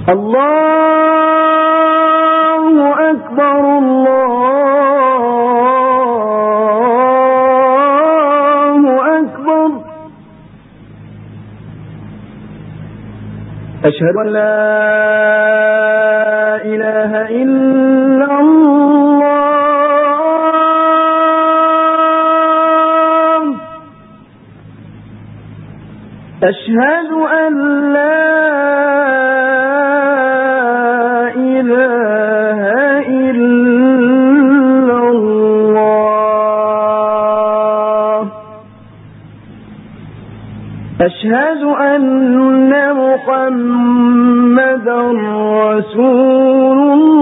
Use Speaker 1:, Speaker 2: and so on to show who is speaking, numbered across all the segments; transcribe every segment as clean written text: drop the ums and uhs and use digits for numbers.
Speaker 1: الله أكبر الله أكبر. أشهد أن لا إله إلا الله. أشهد أن لا إله إلا الله. أشهد أن محمدا رسول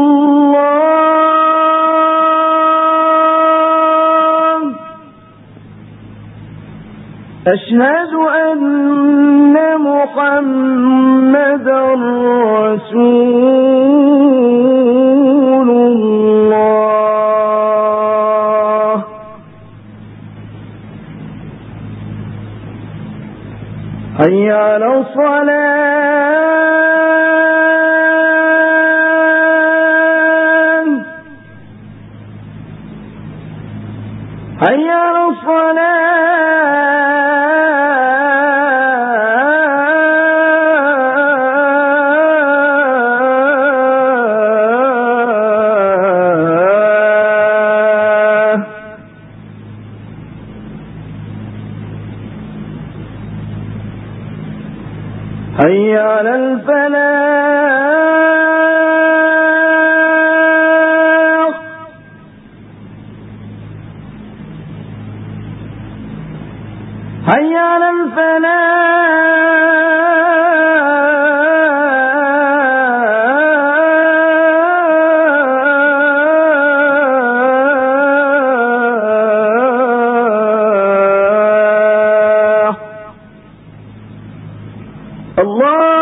Speaker 1: الله. أشهد أن محمدا رسول الله. حي على الصلاة. حي على حي على الفلاح. حي على الفلاح. الله